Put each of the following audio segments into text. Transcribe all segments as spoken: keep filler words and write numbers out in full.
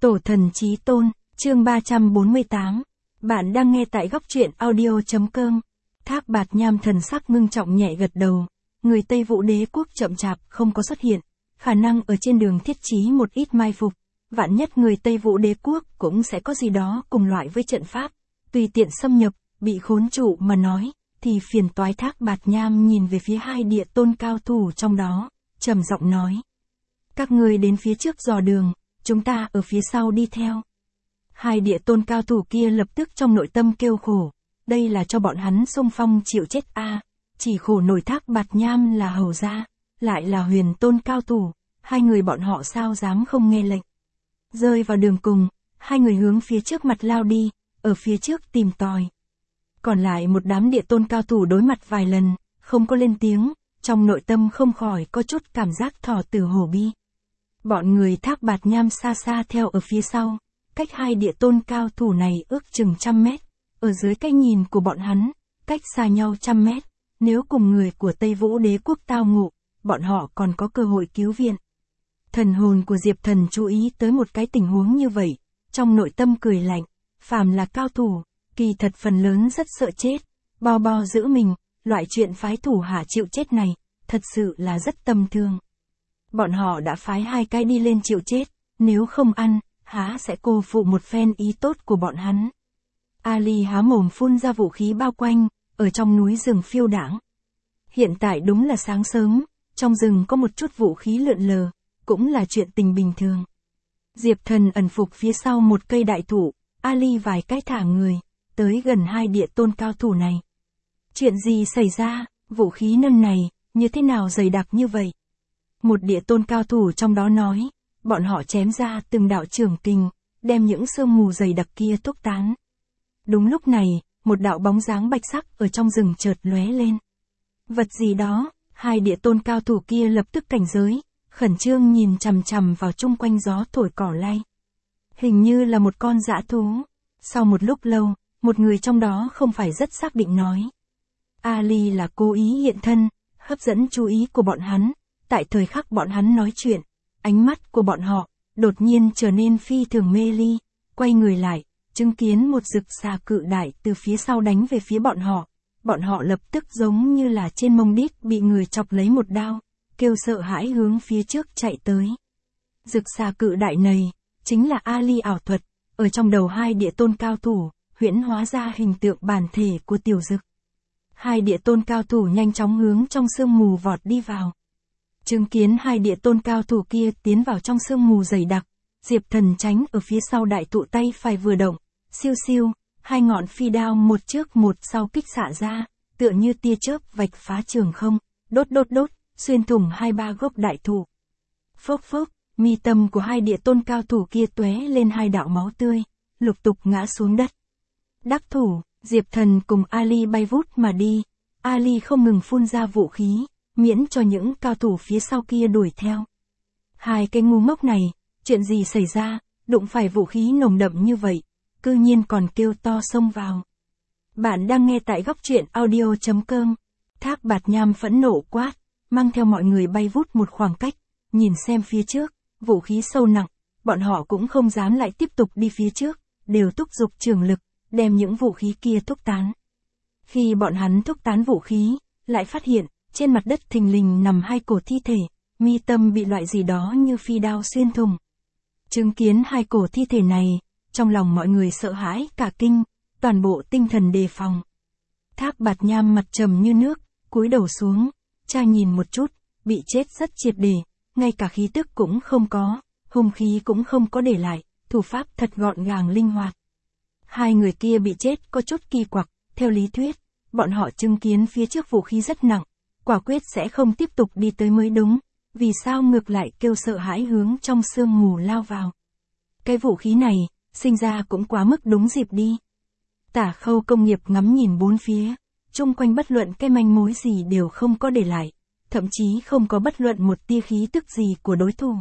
Tổ thần chí tôn, chương ba trăm bốn mươi tám. Bạn đang nghe tại góc truyện audio.com. Thác Bạt Nham thần sắc ngưng trọng nhẹ gật đầu. Người Tây Vũ Đế quốc chậm chạp không có xuất hiện. Khả năng ở trên đường thiết trí một ít mai phục. Vạn nhất người Tây Vũ Đế quốc cũng sẽ có gì đó cùng loại với trận pháp. Tùy tiện xâm nhập, bị khốn trụ mà nói, thì phiền toái. Thác Bạt Nham nhìn về phía hai địa tôn cao thủ trong đó, trầm giọng nói. Các người đến phía trước dò đường, chúng ta ở phía sau đi theo. Hai địa tôn cao thủ kia lập tức trong nội tâm kêu khổ. Đây là cho bọn hắn xung phong chịu chết a. À, chỉ khổ nổi Thác Bạt Nham là hầu gia, lại là huyền tôn cao thủ. Hai người bọn họ sao dám không nghe lệnh. Rơi vào đường cùng, hai người hướng phía trước mặt lao đi, ở phía trước tìm tòi. Còn lại một đám địa tôn cao thủ đối mặt vài lần, không có lên tiếng, trong nội tâm không khỏi có chút cảm giác thỏ tử hổ bi. Bọn người Thác Bạt Nham xa xa theo ở phía sau, cách hai địa tôn cao thủ này ước chừng trăm mét, ở dưới cái nhìn của bọn hắn, cách xa nhau trăm mét, nếu cùng người của Tây Vũ Đế quốc tao ngộ, bọn họ còn có cơ hội cứu viện. Thần hồn của Diệp Thần chú ý tới một cái tình huống như vậy, trong nội tâm cười lạnh, phàm là cao thủ, kỳ thật phần lớn rất sợ chết, bo bo giữ mình, loại chuyện phái thủ hạ chịu chết này, thật sự là rất tâm thương. Bọn họ đã phái hai cái đi lên chịu chết, nếu không ăn, há sẽ cô phụ một phen ý tốt của bọn hắn. Ali há mồm phun ra vũ khí bao quanh, ở trong núi rừng phiêu đãng. Hiện tại đúng là sáng sớm, trong rừng có một chút vũ khí lượn lờ, cũng là chuyện tình bình thường. Diệp Thần ẩn phục phía sau một cây đại thụ, Ali vài cái thả người, tới gần hai địa tôn cao thủ này. Chuyện gì xảy ra, vũ khí nâng này, như thế nào dày đặc như vậy? Một địa tôn cao thủ trong đó nói, bọn họ chém ra từng đạo trường kình, đem những sương mù dày đặc kia thúc tán. Đúng lúc này, một đạo bóng dáng bạch sắc ở trong rừng chợt lóe lên. Vật gì đó, hai địa tôn cao thủ kia lập tức cảnh giới, khẩn trương nhìn chằm chằm vào chung quanh gió thổi cỏ lay. Hình như là một con dã thú. Sau một lúc lâu, một người trong đó không phải rất xác định nói. Ali là cố ý hiện thân, hấp dẫn chú ý của bọn hắn. Tại thời khắc bọn hắn nói chuyện, ánh mắt của bọn họ, đột nhiên trở nên phi thường mê ly, quay người lại, chứng kiến một rực xà cự đại từ phía sau đánh về phía bọn họ. Bọn họ lập tức giống như là trên mông đít bị người chọc lấy một đao, kêu sợ hãi hướng phía trước chạy tới. Rực xà cự đại này, chính là Ali ảo thuật, ở trong đầu hai địa tôn cao thủ, huyễn hóa ra hình tượng bản thể của tiểu dực. Hai địa tôn cao thủ nhanh chóng hướng trong sương mù vọt đi vào. Chứng kiến hai địa tôn cao thủ kia tiến vào trong sương mù dày đặc, Diệp Thần tránh ở phía sau đại thụ tay phải vừa động, siêu siêu, hai ngọn phi đao một trước một sau kích xạ ra, tựa như tia chớp vạch phá trường không, đốt đốt đốt, xuyên thủng hai ba gốc đại thụ. Phốc phốc, mi tâm của hai địa tôn cao thủ kia tóe lên hai đạo máu tươi, lục tục ngã xuống đất. Đắc thủ, Diệp Thần cùng Ali bay vút mà đi, Ali không ngừng phun ra vũ khí, miễn cho những cao thủ phía sau kia đuổi theo. Hai cái ngu ngốc này, chuyện gì xảy ra, đụng phải vũ khí nồng đậm như vậy, cư nhiên còn kêu to xông vào. Bạn đang nghe tại góc truyện audio.com. Thác Bạt Nham phẫn nộ quát, mang theo mọi người bay vút một khoảng cách, nhìn xem phía trước, vũ khí sâu nặng, bọn họ cũng không dám lại tiếp tục đi phía trước, đều thúc giục trường lực, đem những vũ khí kia thúc tán. Khi bọn hắn thúc tán vũ khí, lại phát hiện, trên mặt đất thình lình nằm hai cổ thi thể, mi tâm bị loại gì đó như phi đao xuyên thủng. Chứng kiến hai cổ thi thể này, trong lòng mọi người sợ hãi cả kinh, toàn bộ tinh thần đề phòng. Thác Bạt Nham mặt trầm như nước, cúi đầu xuống, tra nhìn một chút, bị chết rất triệt để, ngay cả khí tức cũng không có, hung khí cũng không có để lại, thủ pháp thật gọn gàng linh hoạt. Hai người kia bị chết có chút kỳ quặc, theo lý thuyết, bọn họ chứng kiến phía trước vũ khí rất nặng, quả quyết sẽ không tiếp tục đi tới mới đúng, vì sao ngược lại kêu sợ hãi hướng trong sương mù lao vào. Cái vũ khí này, sinh ra cũng quá mức đúng dịp đi. Tả Khâu Công Nghiệp ngắm nhìn bốn phía, chung quanh bất luận cái manh mối gì đều không có để lại, thậm chí không có bất luận một tia khí tức gì của đối thủ.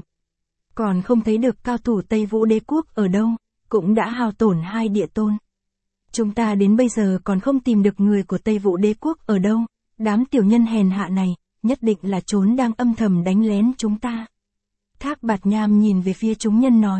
Còn không thấy được cao thủ Tây Vũ Đế quốc ở đâu, cũng đã hao tổn hai địa tôn. Chúng ta đến bây giờ còn không tìm được người của Tây Vũ Đế quốc ở đâu, đám tiểu nhân hèn hạ này, nhất định là trốn đang âm thầm đánh lén chúng ta. Thác Bạt Nham nhìn về phía chúng nhân nói,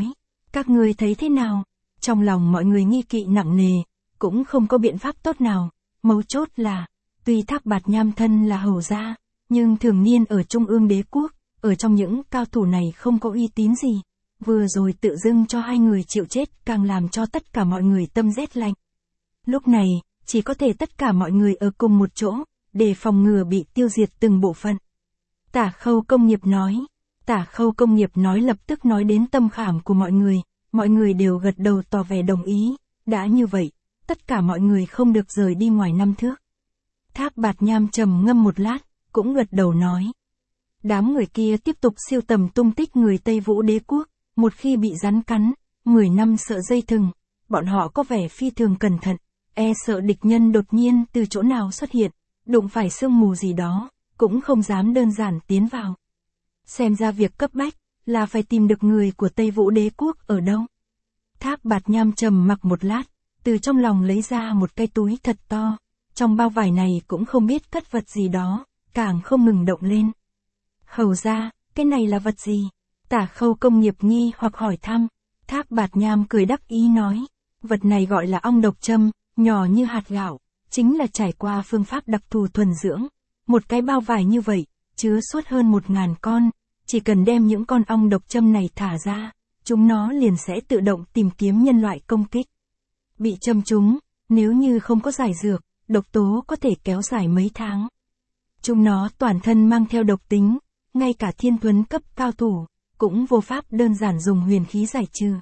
Các ngươi thấy thế nào? Trong lòng mọi người nghi kỵ nặng nề, cũng không có biện pháp tốt nào. Mấu chốt là, tuy Thác Bạt Nham thân là hầu gia, nhưng thường niên ở Trung ương đế quốc, ở trong những cao thủ này không có uy tín gì. Vừa rồi tự dưng cho hai người chịu chết càng làm cho tất cả mọi người tâm rét lạnh. Lúc này, chỉ có thể tất cả mọi người ở cùng một chỗ, để phòng ngừa bị tiêu diệt từng bộ phận. Tả Khâu Công Nghiệp nói. Tả Khâu Công Nghiệp nói lập tức nói đến tâm khảm của mọi người, mọi người đều gật đầu tỏ vẻ đồng ý, đã như vậy, tất cả mọi người không được rời đi ngoài năm thước. Thác Bạt Nham trầm ngâm một lát, cũng gật đầu nói. Đám người kia tiếp tục siêu tầm tung tích người Tây Vũ đế quốc, một khi bị rắn cắn, mười năm sợ dây thừng, bọn họ có vẻ phi thường cẩn thận, e sợ địch nhân đột nhiên từ chỗ nào xuất hiện, đụng phải sương mù gì đó, cũng không dám đơn giản tiến vào. Xem ra việc cấp bách, là phải tìm được người của Tây Vũ đế quốc ở đâu. Thác Bạt Nham trầm mặc một lát, từ trong lòng lấy ra một cái túi thật to, trong bao vải này cũng không biết cất vật gì đó, càng không ngừng động lên. Hầu ra, cái này là vật gì? Tả Khâu Công Nghiệp nghi hoặc hỏi thăm. Thác Bạt Nham cười đắc ý nói, vật này gọi là ong độc châm, nhỏ như hạt gạo, chính là trải qua phương pháp đặc thù thuần dưỡng. Một cái bao vải như vậy, chứa suốt hơn một ngàn con, chỉ cần đem những con ong độc châm này thả ra, chúng nó liền sẽ tự động tìm kiếm nhân loại công kích. Bị châm chúng, nếu như không có giải dược, độc tố có thể kéo dài mấy tháng. Chúng nó toàn thân mang theo độc tính, ngay cả thiên thuấn cấp cao thủ, cũng vô pháp đơn giản dùng huyền khí giải trừ.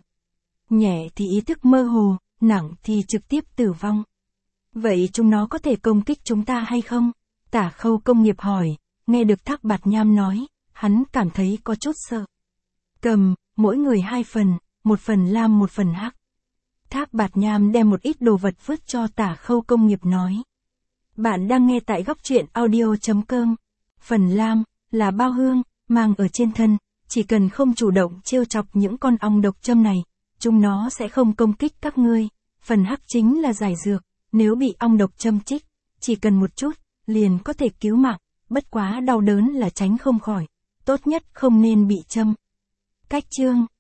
Nhẹ thì ý thức mơ hồ, nặng thì trực tiếp tử vong. Vậy chúng nó có thể công kích chúng ta hay không? Tả Khâu Công Nghiệp hỏi, nghe được Thác Bạt Nham nói, hắn cảm thấy có chút sợ. Cầm, mỗi người hai phần, một phần lam một phần hắc. Thác Bạt Nham đem một ít đồ vật vứt cho Tả Khâu Công Nghiệp nói. Bạn đang nghe tại góc truyện audio chấm com. Phần lam, là bao hương, mang ở trên thân, chỉ cần không chủ động trêu chọc những con ong độc châm này, chúng nó sẽ không công kích các ngươi. Phần hắc chính là giải dược, nếu bị ong độc châm chích, chỉ cần một chút, liền có thể cứu mạng, bất quá đau đớn là tránh không khỏi, tốt nhất không nên bị châm. Cách chương